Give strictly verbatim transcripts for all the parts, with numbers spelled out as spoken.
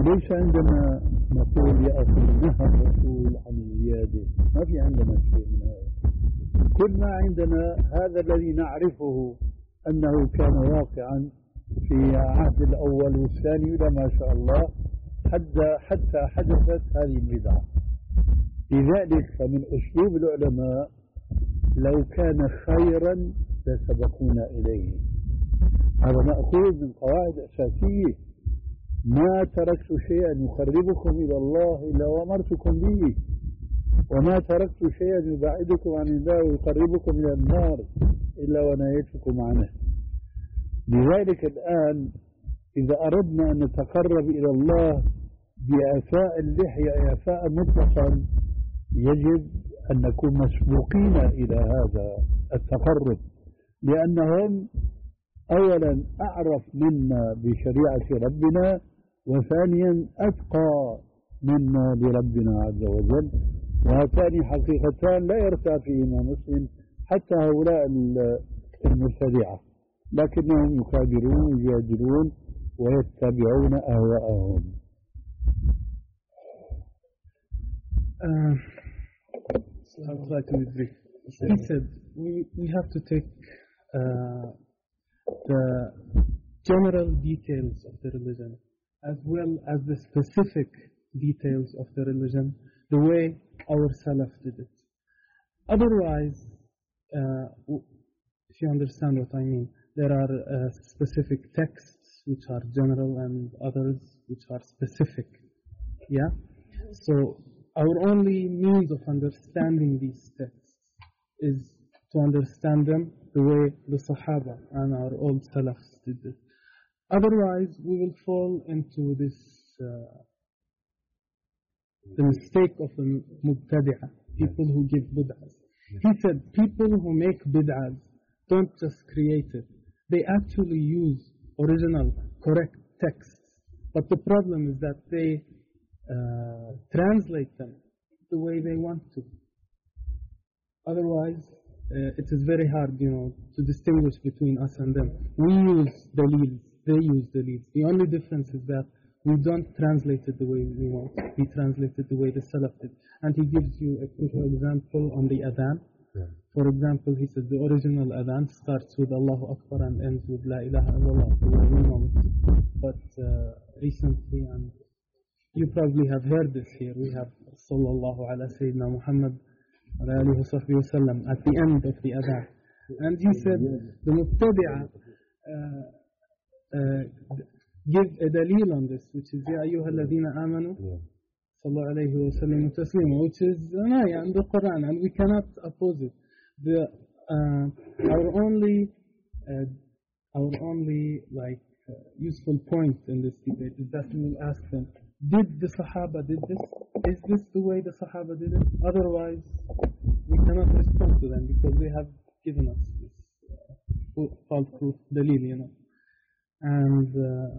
وليس عندنا نقول يأخذ نهى الرسول عن الزيادة، ما في عندنا شيء من هذا. كل ما عندنا هذا الذي نعرفه أنه كان واقعا في عهد الأول والثاني إلى ما شاء الله حتى حتى حدثت هذه البدعة. لذلك فمن أسلوب العلماء لو كان خيرا لسبقونا إليه. هذا مأخوذ من قواعد أساسية: ما تركت شيئا يقربكم إلى الله إلا وأمرتكم به، وما تركت شيئا يبعدكم عن الله ويقربكم إلى النار إلا ونهيتكم عنه. لذلك الآن إذا أردنا أن نتقرب إلى الله بإعفاء اللحية إعفاء مطلقا يجب أن نكون مسبوقين إلى هذا التقرب، لأنهم أولا أعرف منا بشريعة ربنا، وثانيا أتقى منا بربنا عز وجل. وهاتان حقيقتان لا يرتاب فيهما مسلم حتى هؤلاء المبتدعة، لكنهم يكابرون ويجادلون ويتبعون أهواءهم. Uh, I'll try to be brief. He said we, we have to take uh, the general details of the religion as well as the specific details of the religion the way our Salaf did it. Otherwise, uh, if you understand what I mean, there are uh, specific texts which are general and others which are specific. Yeah? So our only means of understanding these texts is to understand them the way the Sahaba and our old Salafs did it. Otherwise, we will fall into this uh, the mistake of the mubtadi'ah, people who give bid'ahs. He said people who make bid'ahs don't just create it. They actually use original, correct texts. But the problem is that they uh, translate them the way they want to. Otherwise, uh, it is very hard, you know, to distinguish between us and them. We use dalils, they use dalils. The only difference is that we don't translate it the way we want. We translate it the way the Salaf did. And he gives you a quick example on the adhan. Yeah. For example, he says the original adhan starts with Allahu Akbar and ends with La ilaha illallah. But uh, recently, and you probably have heard this here, we have Sallallahu ala Sayyidina Muhammad ala alihi wa sahbihi wa sallam at the end of the adhan. And he said the Mubtadi'ah uh, uh, give a dalil on this, which is Ya ayyuha alladhina amanu sallallahu alayhi wa sallam taslima, which is an ayah in the Quran, and we cannot oppose it. The uh, our only uh, our only like uh, useful point in this debate is that we will ask them, did the Sahaba did this? Is this the way the Sahaba did it? Otherwise, we cannot respond to them because they have given us this uh, false proof dalil, you know. And uh,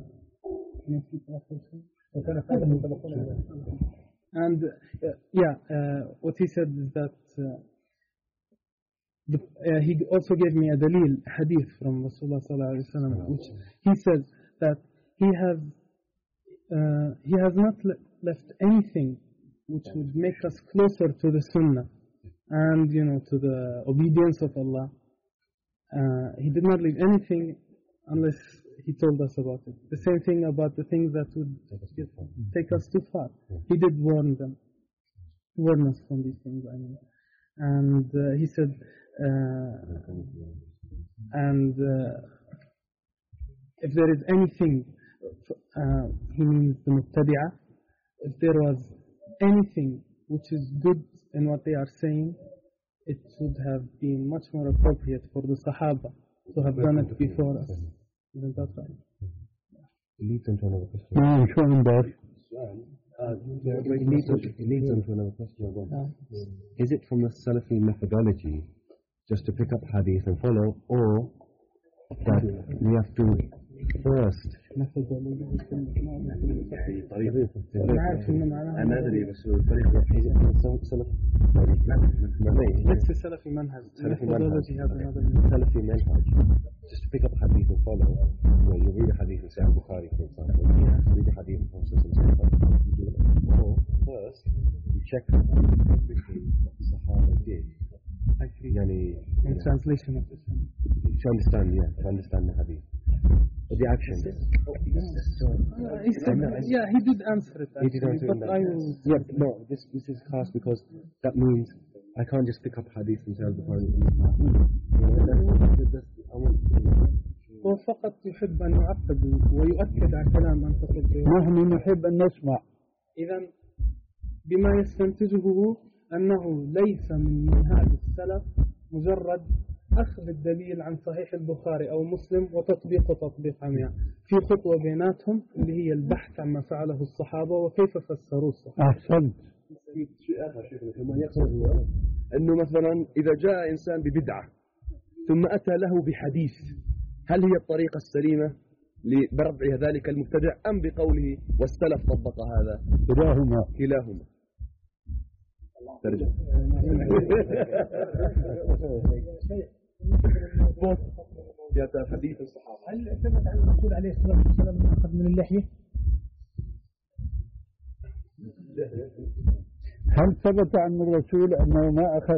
and uh, yeah, uh, what he said is that uh, the, uh, he also gave me a dalil hadith from Rasulullah sallallahu alaihi wasallam, which he says that he has uh, he has not le- left anything which would make us closer to the Sunnah and, you know, to the obedience of Allah. Uh, he did not leave anything unless he told us about it. The same thing about the things that would get, take us too far. He did warn them, warn us from these things, I mean. And uh, he said, uh, and uh, if there is anything, uh, he means the Mubtadi'ah, if there was anything which is good in what they are saying, it would have been much more appropriate for the Sahaba to have done it before us. Isn't that right? It leads into another question. No, sure, I'm back. Uh, it, leads, it leads into another question. Yeah. Is it from the Salafi methodology just to pick up hadith and follow, or that we have to first methodology? أنا أدري بس الطريقة is it from Salaf? Let's say Salafi manhaj. Methodology has another Salafi manhaj. Just to pick up a hadith and follow. You know, you read a hadith in Sahih Bukhari, for example. You read a hadith from Muslim. you check everything that the Sahaba did. I see. Yani, In you know, translation of the Sunnah. to understand, yeah, to understand the hadith. But the action. Oh, yes, so, Uh, he said, I know, I- yeah, he did answer it He did actually, answer it but in that. I will. Yeah, no, this this is khas because that means I can't just pick up hadith from Sahih Bukhari. You know, that's- that's- I want to- هو فقط يحب أن يعقد ويؤكد على كلام من تقول. نحن نحب أن نسمع. إذا بما يستنتجه هو أنه ليس من منهاج السلف مجرد أخذ الدليل عن صحيح البخاري أو مسلم وتطبيقه تطبيق عمياء، في خطوة بيناتهم اللي هي البحث عما فعله الصحابة وكيف فسروه الصحابة. أحسنت. شيء آخر شيخنا كما يقصد هو أنه مثلا إذا جاء إنسان ببدعة ثم أتى له بحديث، هل هي الطريقة السليمة لبردع ذلك المبتدع أم بقوله والسلف طبق هذا؟ كلاهما. كلاهما. ترجم. يا حديث الصحابة. هل ثبت عن الرسول عليه الصلاة والسلام أنه أخذ من اللحية؟ هل ثبت عن الرسول أنه ما أخذ؟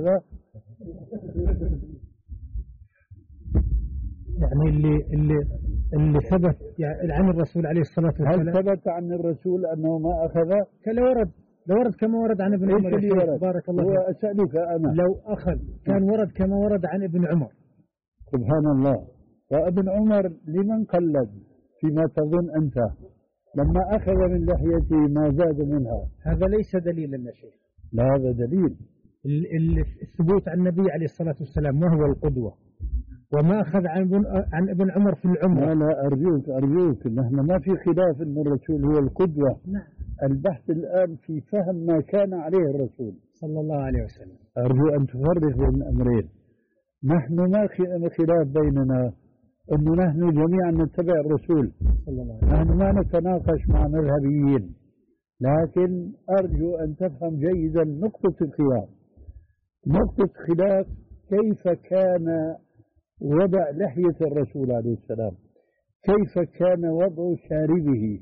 يعني اللي اللي اللي ثبت يعني عن الرسول عليه الصلاة هل والسلام. ثبت عن الرسول أنه ما أخذ؟ كلا ورد لو ورد كما ورد عن ابن عمر. إيش اللي ورد؟ بارك الله هو فيك. أسألك أنا. لو أخذ كان ورد كما ورد عن ابن عمر. سبحان الله. وابن عمر لمن قلد فيما تظن أنت؟ لما أخذ من لحيته ما زاد منها. هذا ليس دليلا يا شيخ. لا هذا دليل. ال- ال- الثبوت عن النبي عليه الصلاة والسلام وهو القدوة، وما أخذ عن ابن عن ابن عمر في العمر. لا لا أرجوك أرجوك نحن ما في خلاف أن الرسول هو القدوة. نعم. البحث الآن في فهم ما كان عليه الرسول صلى الله عليه وسلم. أرجو أن تفرق بين الأمرين. نحن ما خلاف بيننا أنه نحن جميعا نتبع الرسول صلى الله عليه وسلم. نحن ما نتناقش مع مذهبيين، لكن أرجو أن تفهم جيدا نقطة الخلاف. نقطة خلاف كيف كان وضع لحية الرسول عليه السلام، كيف كان وضع شاربه.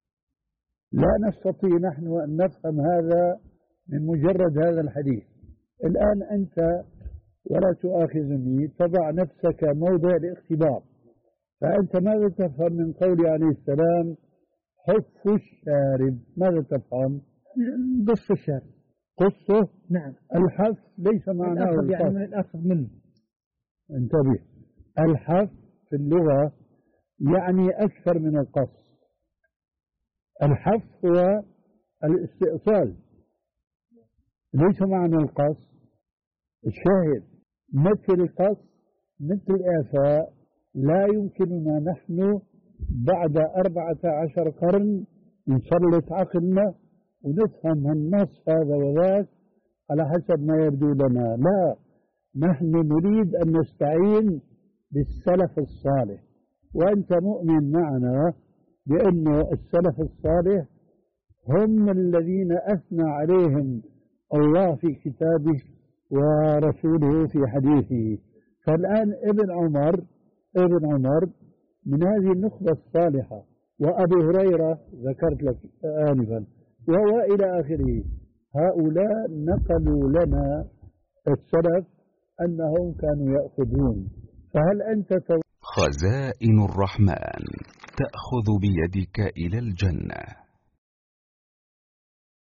لا نستطيع نحن أن نفهم هذا من مجرد هذا الحديث. الآن أنت ولا تؤاخذني تضع نفسك موضع الاختبار، فأنت ماذا تفهم من قول عليه السلام حف الشارب؟ ماذا تفهم؟ قص الشارب. قصه. نعم. الحف ليس معناه الأخذ يعني القص. من الأخذ منه. انتبه، الحف في اللغة يعني أكثر من القص. الحف هو الاستئصال، ليس معنى القص. الشاهد مثل القص مثل الإعفاء لا يمكننا نحن بعد أربعة عشر قرن نسلط عقلنا ونفهم النص هذا وذاك على حسب ما يبدو لنا. لا، نحن نريد أن نستعين بالسلف الصالح، وأنت مؤمن معنا بأن السلف الصالح هم الذين أثنى عليهم الله في كتابه ورسوله في حديثه. فالآن ابن عمر ابن عمر من هذه النخبة الصالحة، وأبو هريرة ذكرت لك آنفا، وهو إلى آخره. هؤلاء نقلوا لنا السلف أنهم كانوا يأخذون. فهل أنت تو... خزائن الرحمن تأخذ بيدك إلى الجنة.